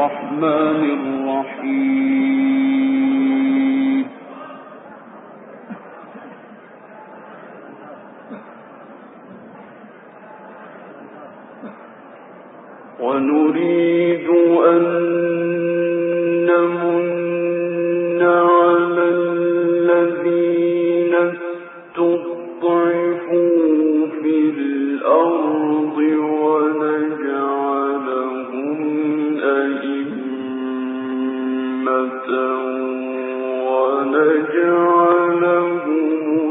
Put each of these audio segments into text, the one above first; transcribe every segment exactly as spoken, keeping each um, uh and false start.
الرحمن الرحيم. ونريد أن نمن على الذين استضعفوا في الأرض ونجعلهم أئمة ونجعلهم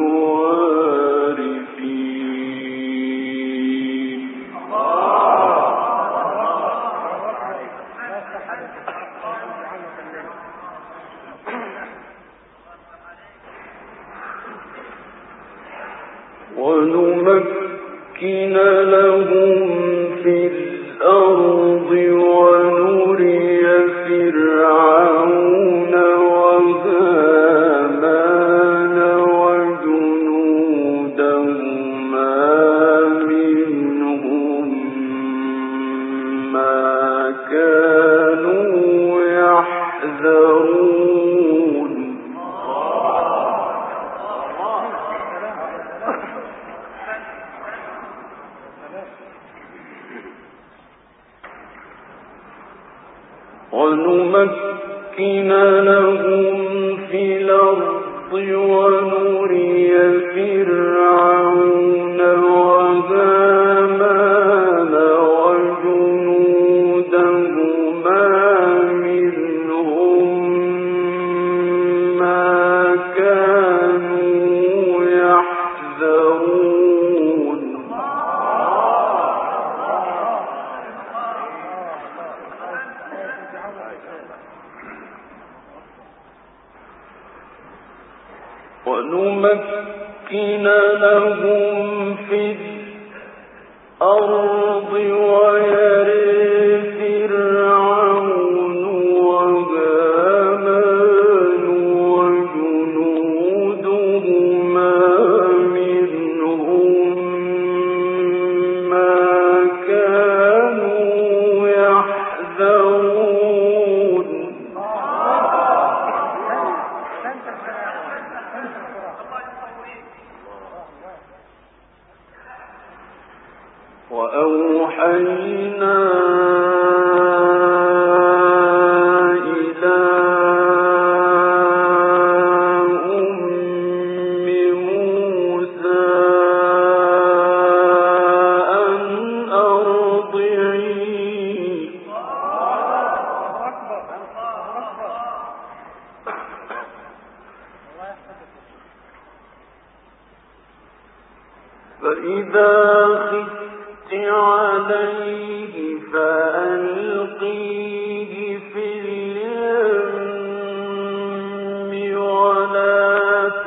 الوارثين. ونمكن لهم في الأرض ونري فرعون وهامان وجنودهما منهم ما كانوا يحذرون. ونمكن لهم في الأرض ونري فرعون وهامان وجنودهما منهم ما كانوا يحذرون. ونمكن لهم في الأرض ويري فرعون وهامان وجنودهما منهم ما كانوا يحذرون. وأوحينا إلى أم موسى أن أرضعيه فإذا خفت عليه فألقيه في اليم ولا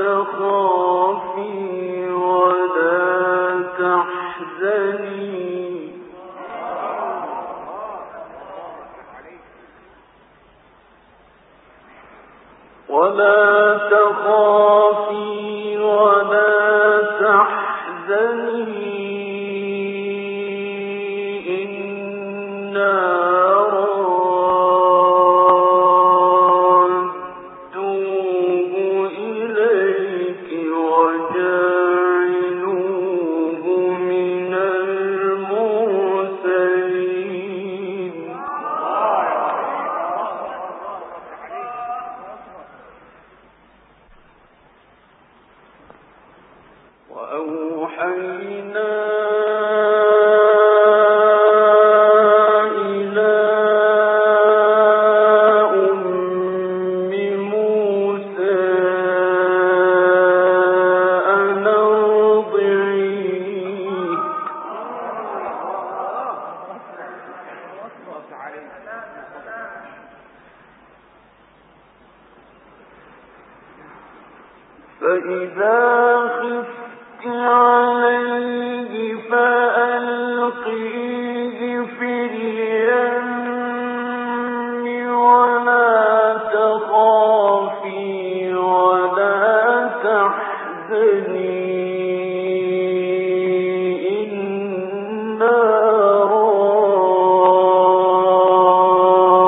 تخافي ولا تحزني ولا تخافي ولا تحزني وأوحينا إلى أم موسى أن أرضعيه فإذا خفت عليه فألقيه في اليم ولا تخافي ولا تحزني إنا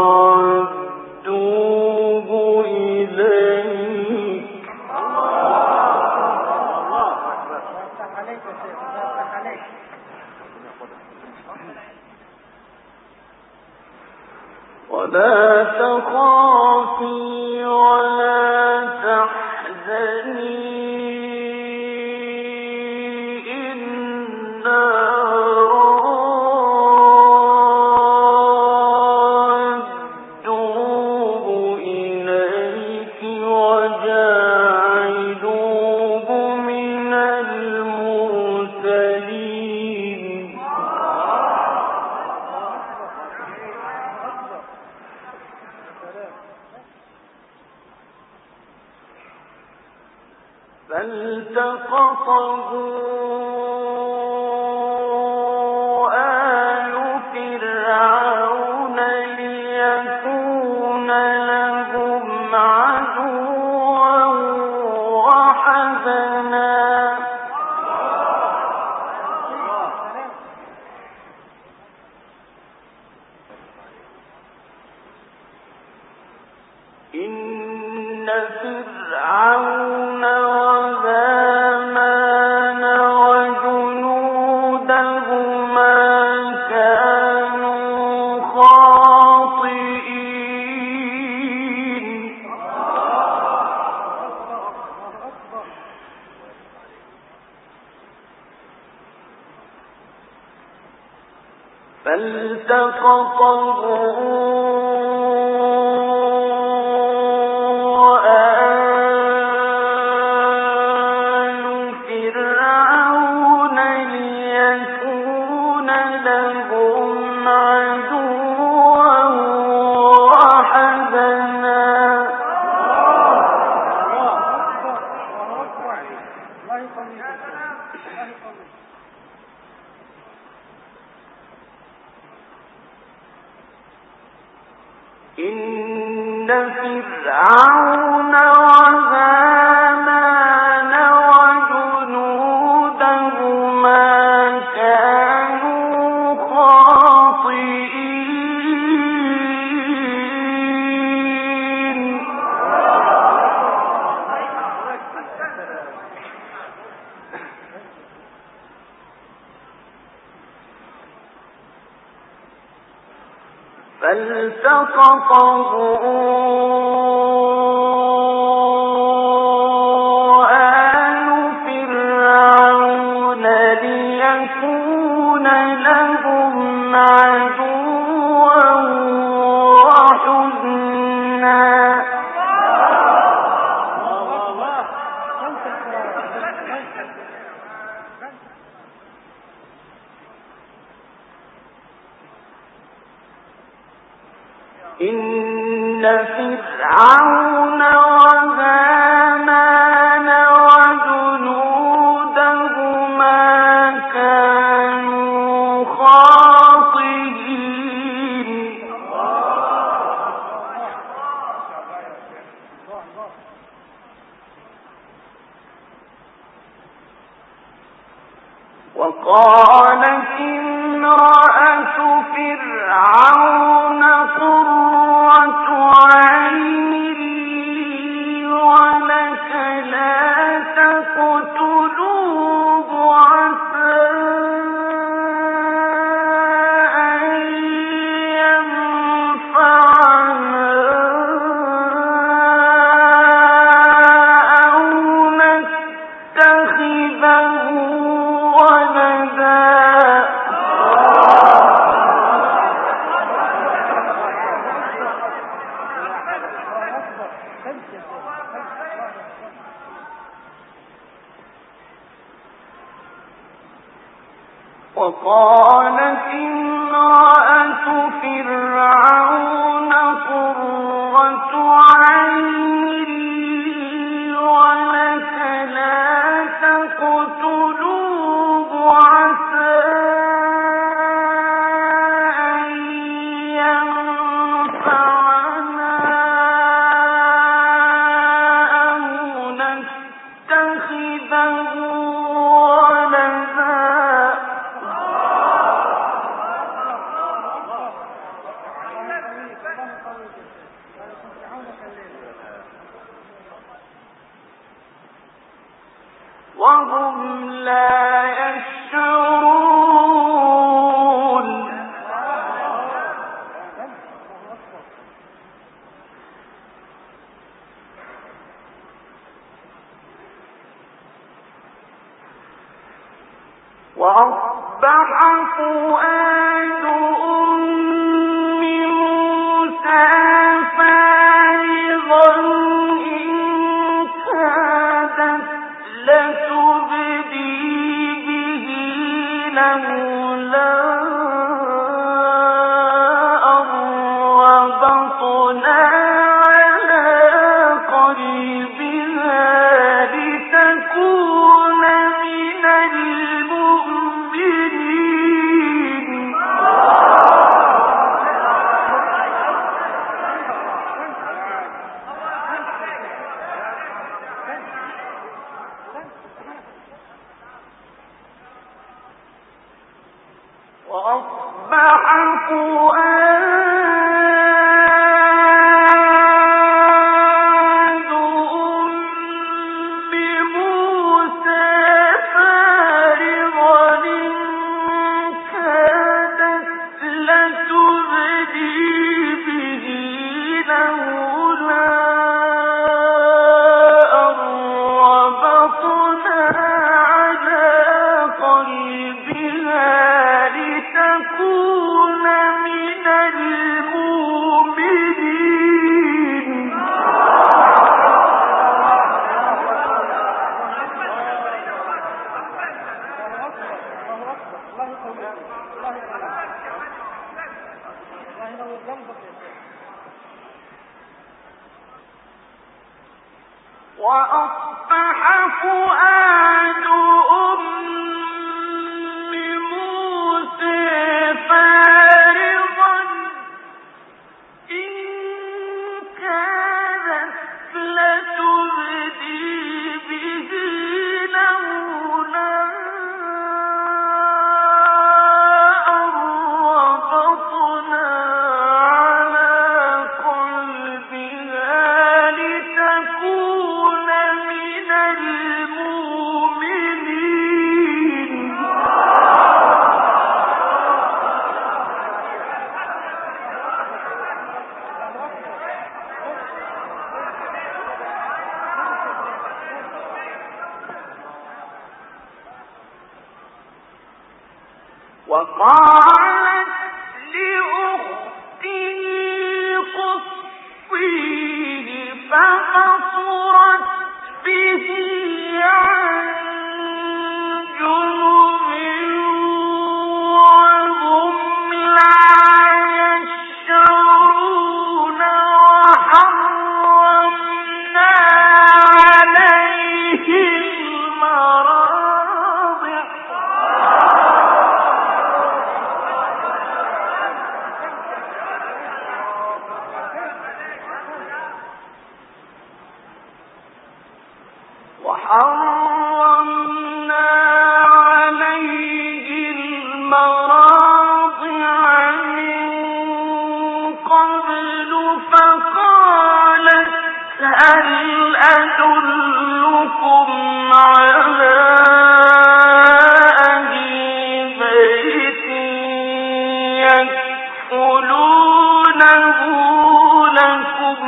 ولا تخافي ولا تحزني إنا رادوه إليك وجاعلوه من المرسلين فالتقطه آل فرعون ليكون لهم عدوا وحزنا إن فرعون وهامان وجنودهما كانوا خاطئين فالتقطه إن فرعون وهامان وجنودهما كانوا خاطئين فالتقطه آل فرعون ليكون لهم عدوا وحزنا إن فرعون وهامان وجنودهما كانوا خاطئين وقالت امرأة فرعون قرة عين لي ولك لا تقتلوه عسى أن ينفعنا أو نتخذه ولدا وقالت امرأة فرعون قرة عين لي ولك لا تقتلوه عسى أن ينفعنا أو نتخذه ولدا وهم لا يشعرون وأصبح فؤاد أم موسى فارغا إن كادت لتبدي به لولا أن ربطنا على قلبها لتكون من المؤمنين. وأصبح فؤاد أم موسى فارغا إن كادت لتبدي به لولا أن ربطنا على قلبها لتكون من المؤمنين. وأصبح فؤاد أم موسى فارغا إن كادت لتبدي به لولا أن ربطنا على قلبها لتكون من المؤمنين. وقالت لأخته قصيه فبصرت به عن جنب وهم لا يشعرون. وحرمنا عليه المراضع وحرمنا عليه المراضع من قبل فقالت هل أدلكم على أهل بيت يكفلونه لكم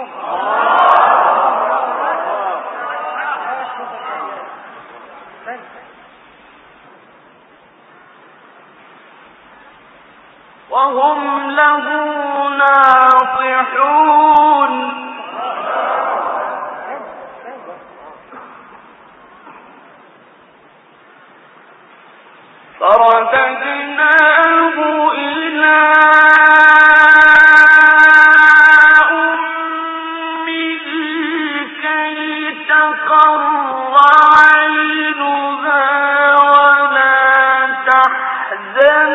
وهم له ناصحون. فرددناه إلى أمه كي تقر عينها ولا تحزن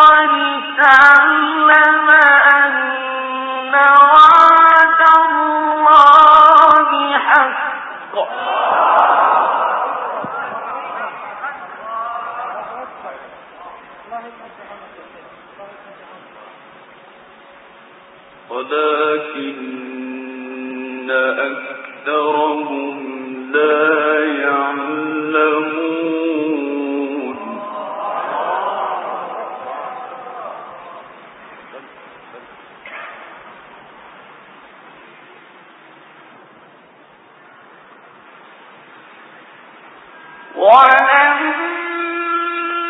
ولتعلم أن وعد الله حق. ولكن أكثرهم لا يعلمون. ولما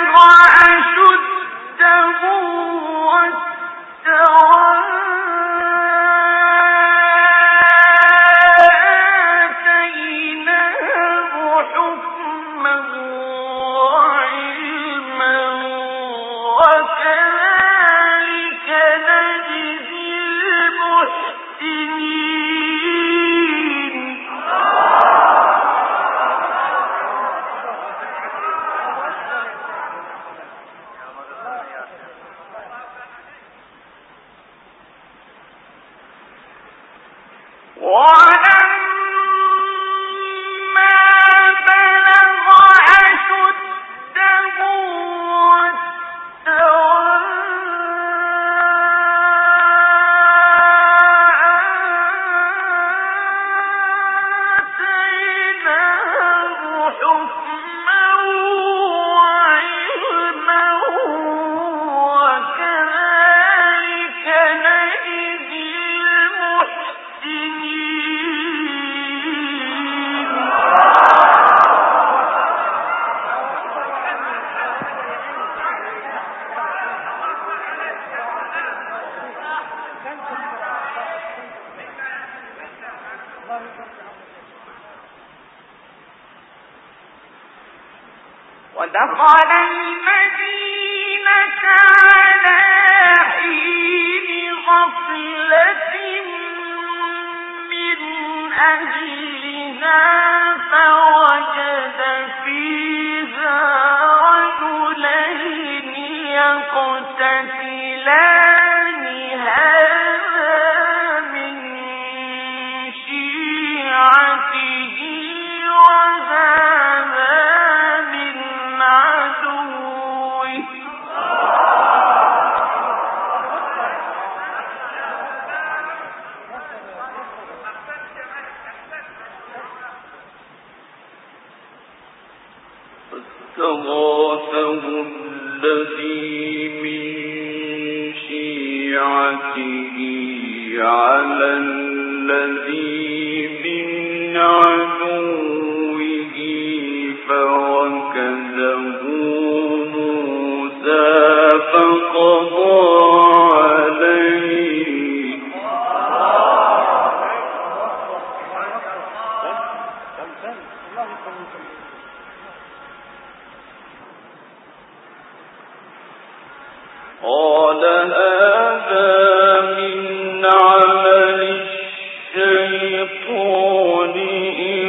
ودخل المدينة على حين غفلة من أهلها فوجد فيها رجلين يقتتلان هذا من شيعته وهذا من عدوه فاستغاثه الذي من شيعته على الذي من عدوه فوكزه موسى فقضى عليه قال هذا من عمل الشيطان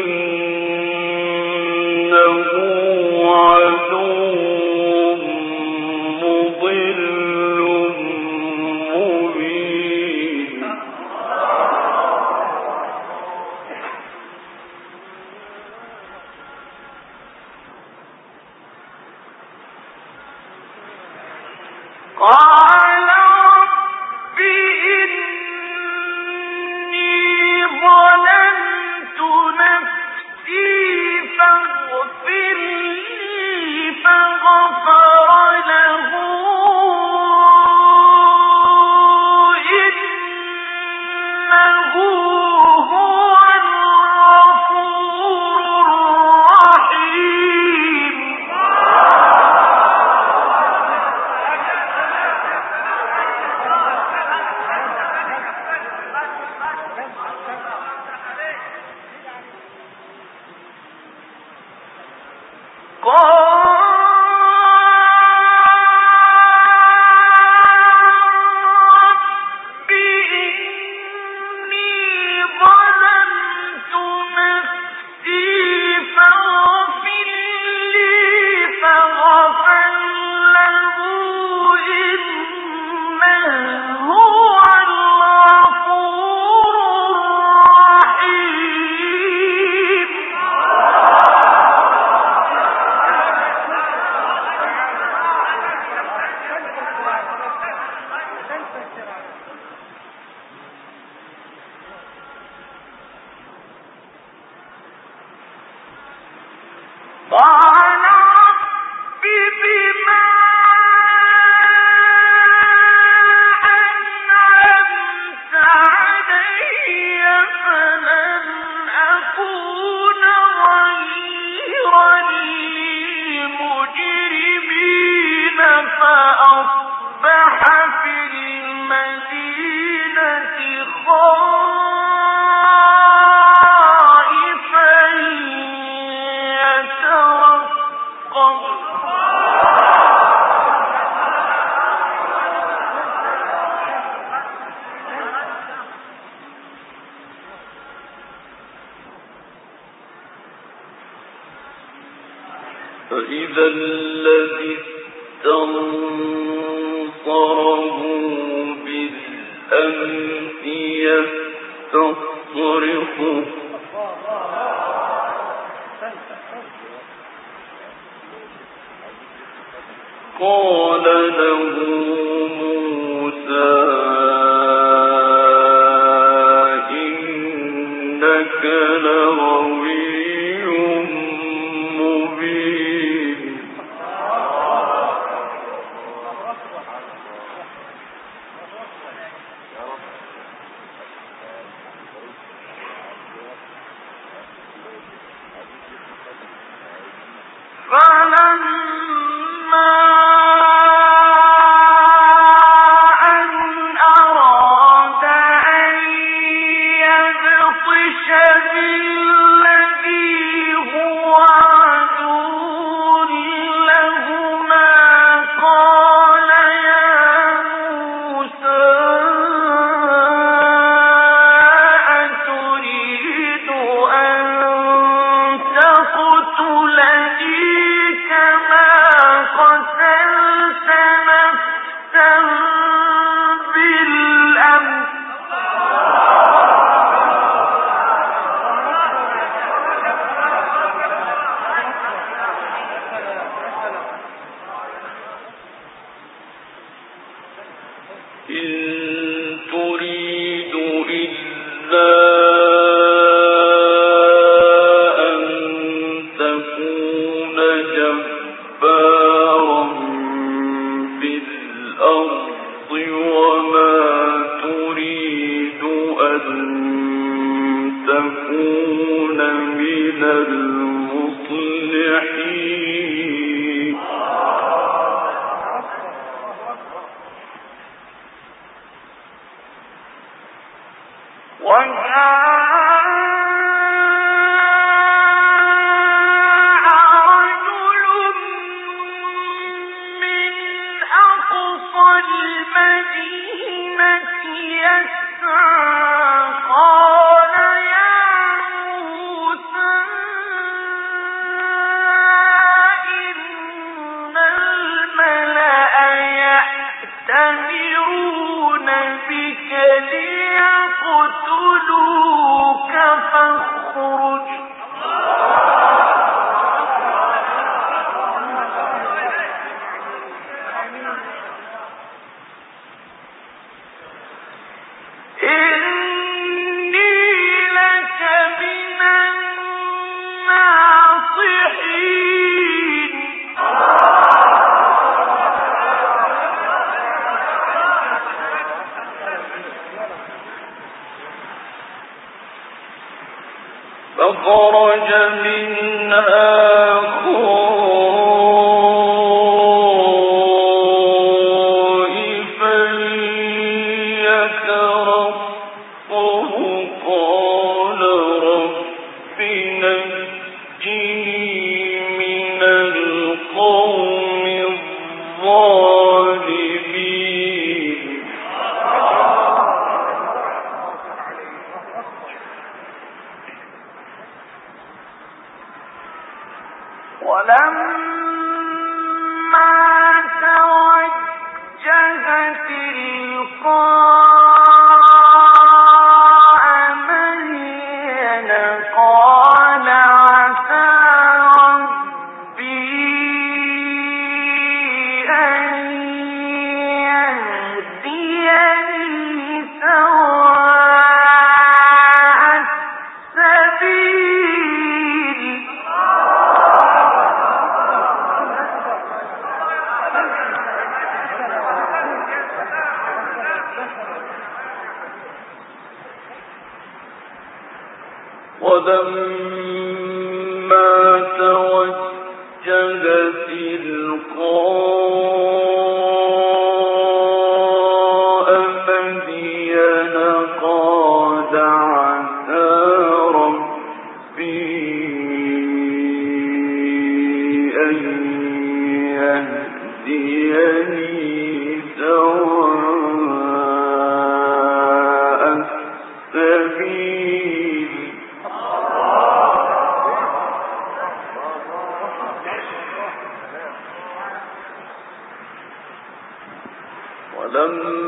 فإذا الذي استنصره بالأمس يستصرخه قال له موسى إنك لغوي مبين فلما فخرج منها خائفا يترقب قال رب نجني من القوم الظالمين ولما توجه تلقاء مدين قال عسى ربي أن يهديني سواء السبيل ولما توجه تلقاء مدين قال عسى ربي أن يهديني سواء السبيل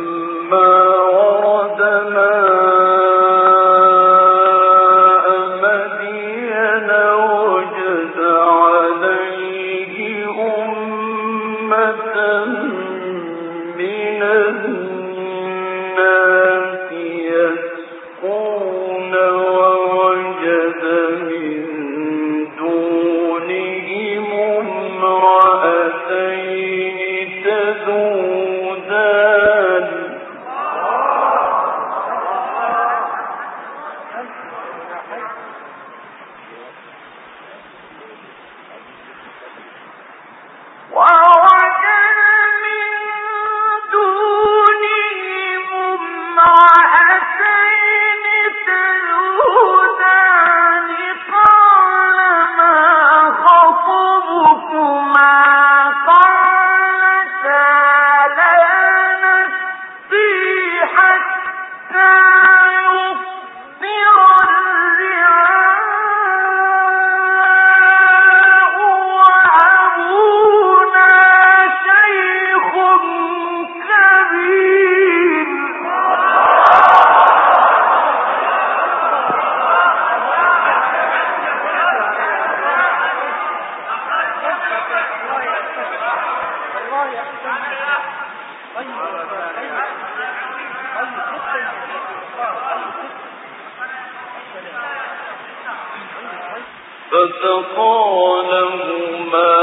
فسقى لهما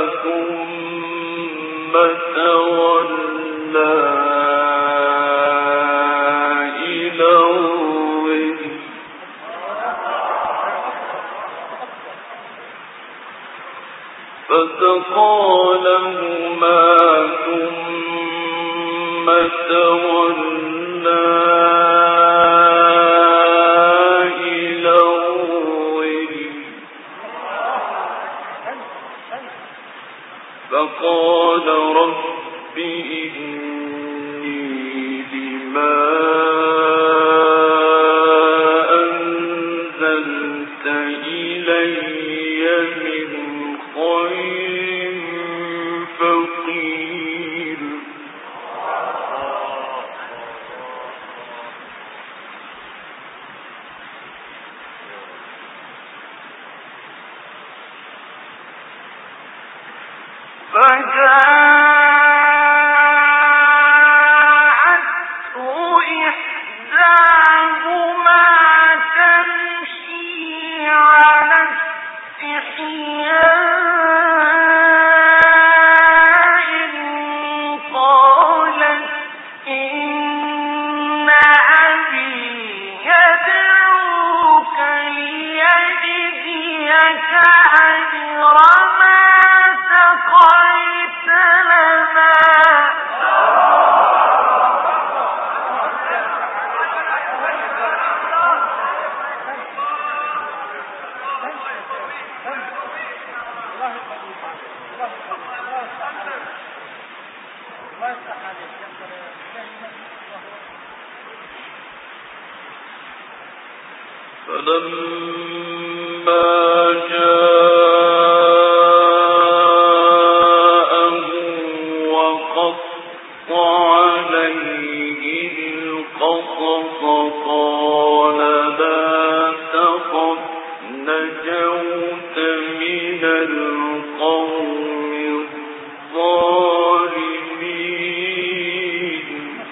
ثم تولى إلى الظل فسقى لهما ثم تولى فقال رب إني لما أنزلت إلي من خير فقير فجاءته إحداهما تمشي على استحياء قالت إن أبي يدعوك ليجزيك أجر ما سقيت لنا فلما جاءه وقص عليه القصص قال لا تخف نجوت من القوم الظالمين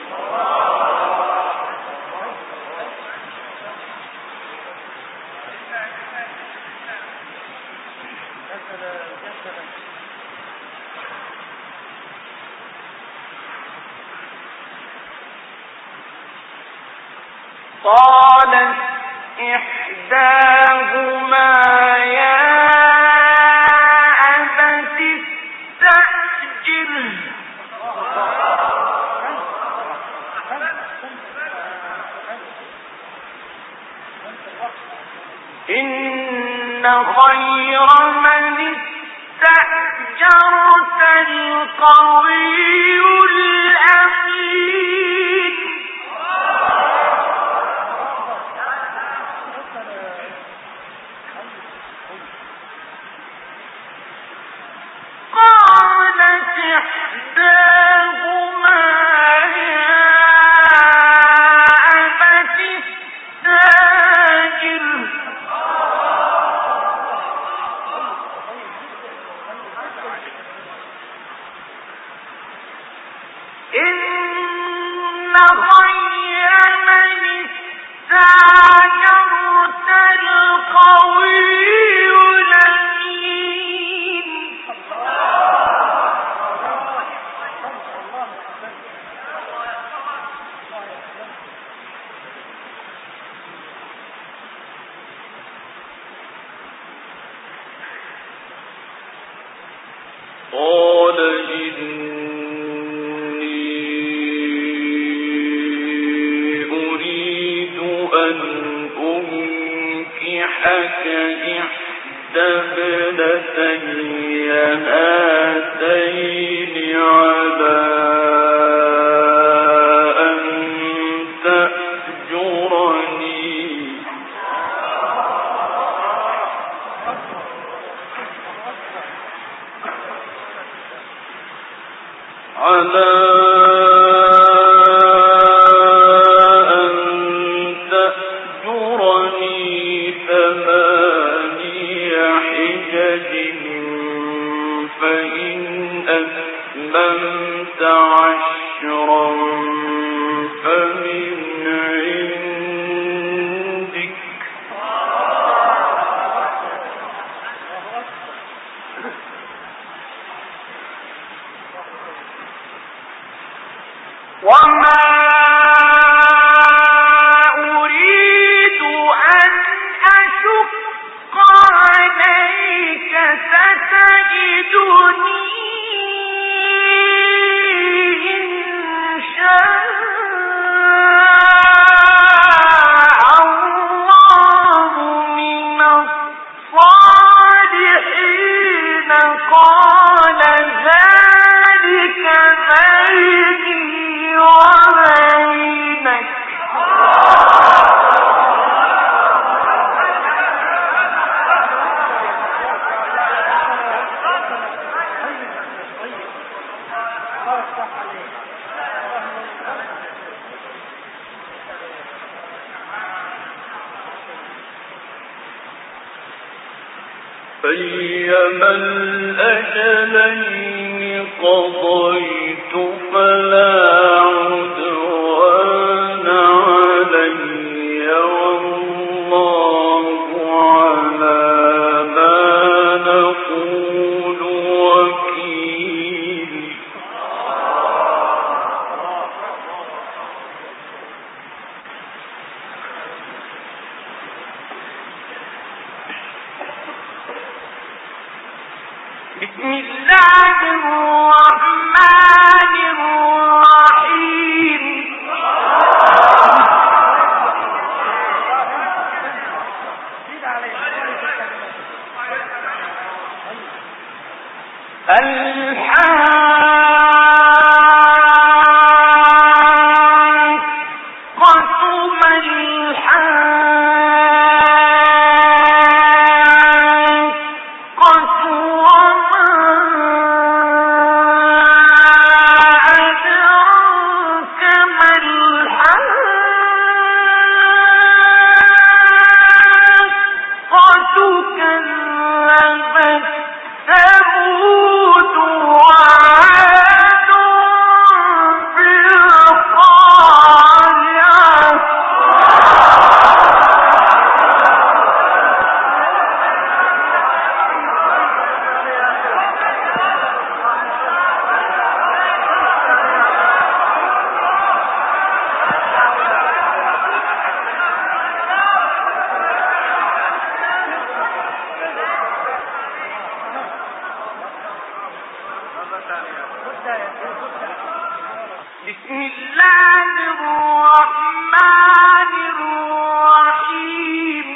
قالت إحداهما يا أبت استأجره إن خير من استأجرت القوي الأمين قالت إحداهما يا أيما الأجلين قضيت فلا عدوان علي والله على ما نقول وكيل. بسم الله الرحمن الرحيم. بسم الله الرحمن الرحيم.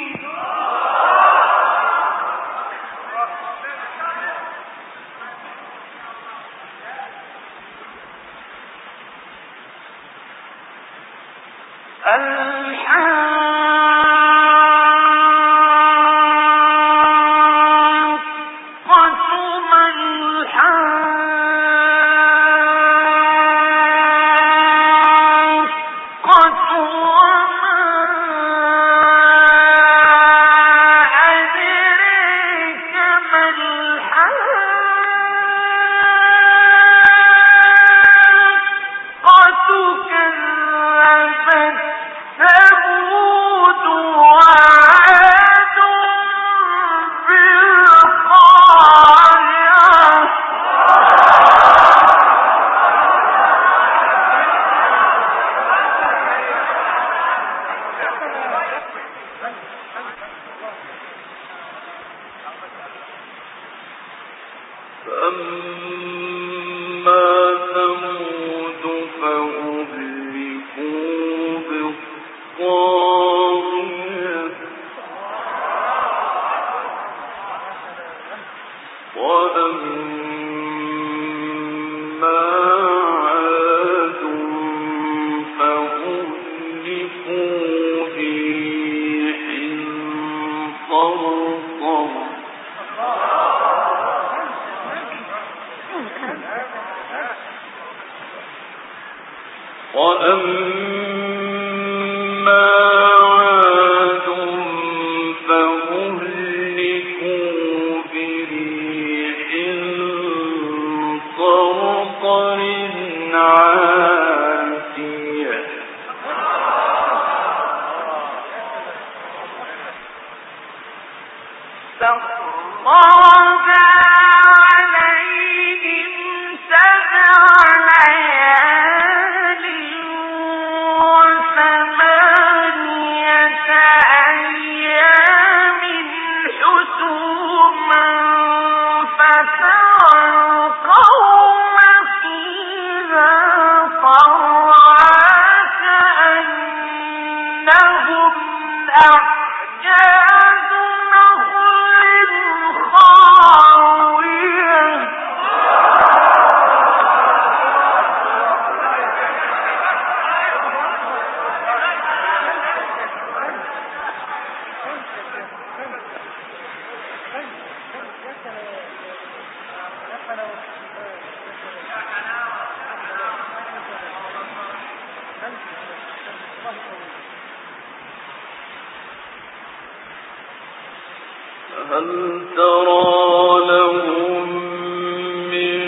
فهل ترى لهم من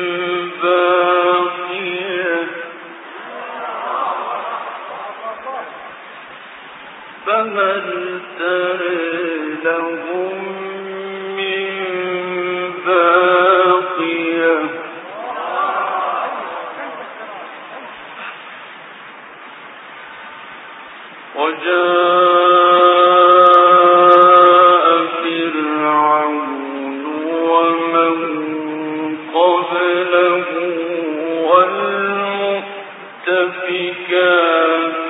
باقية فهل ترى لهم من باقية وجاء فرعون ومن قبله والمؤتفكات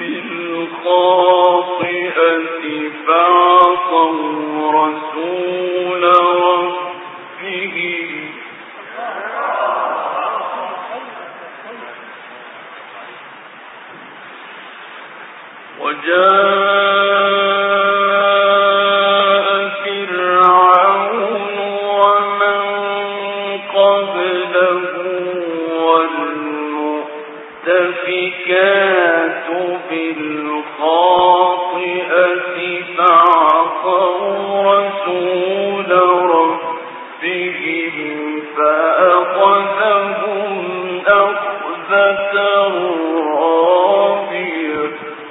بالخاطئة فعصوا رسول ربهم وجاء فرعون ومن قبله والمؤتفكات بالخاطئة فعصوا رسول ربهم فأخذهم أخذة رابية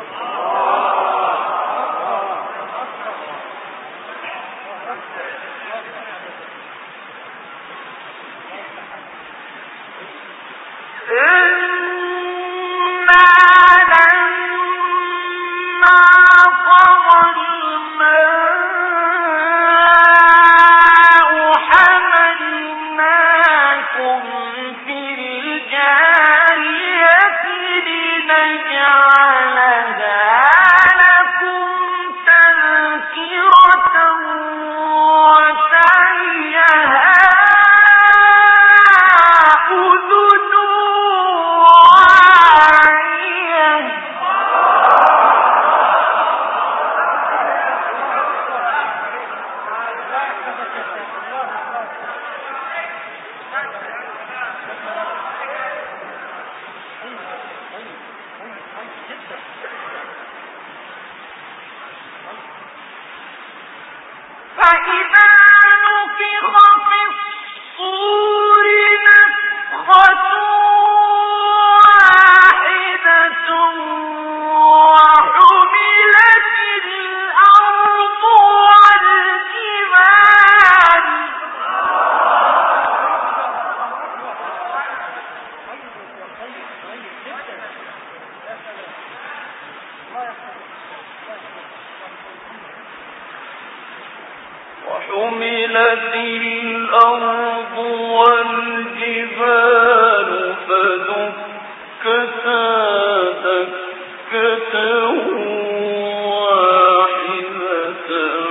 فإذا نفخ في الصور نفخة واحدة وحملت الأرض والجبال وحملت الأرض والجبال فدكتا دكة واحدة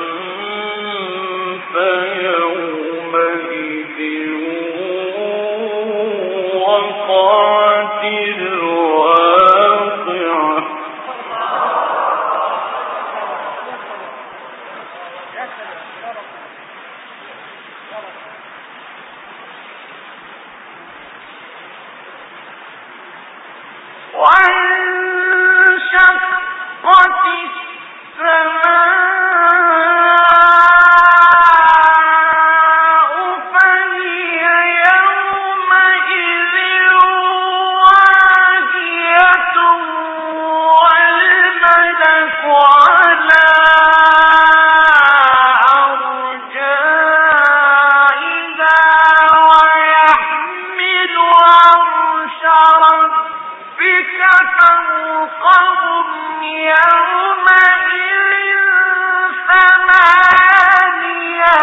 فيومئذ وقعت الواقعة وانشقت السماء فهي يومئذ واهية والملك على أرجائها ويحمل عرش ربك فوقهم يومئذ ثمانية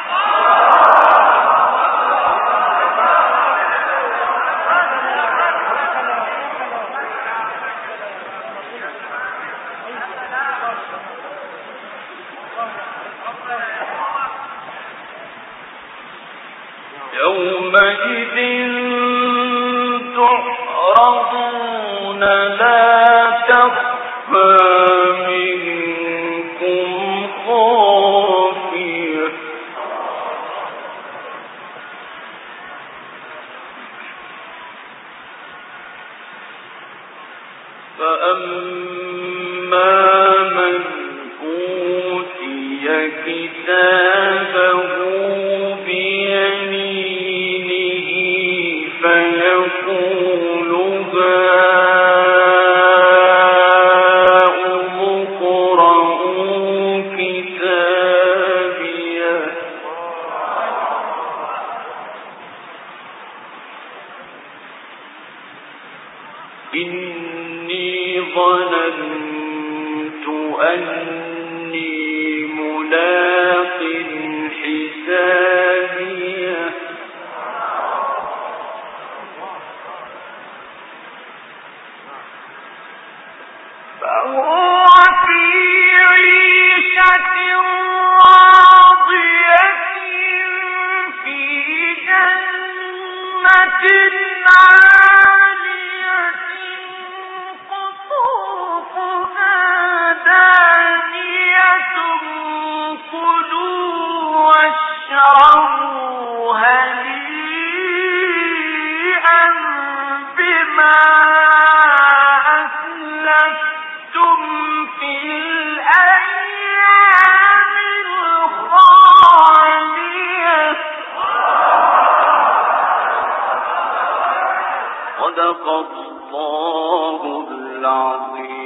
يومئذ تعرضون لا تخفى منكم خافية فأما من أوتي كتابه ظننت أني ملاق حسابيه فهو في عيشة راضية في جنة عالية قطوفها دانية كلوا واشربوا هنيئا بما أسلفتم في الأيام الخالية. صدق الله العظيم.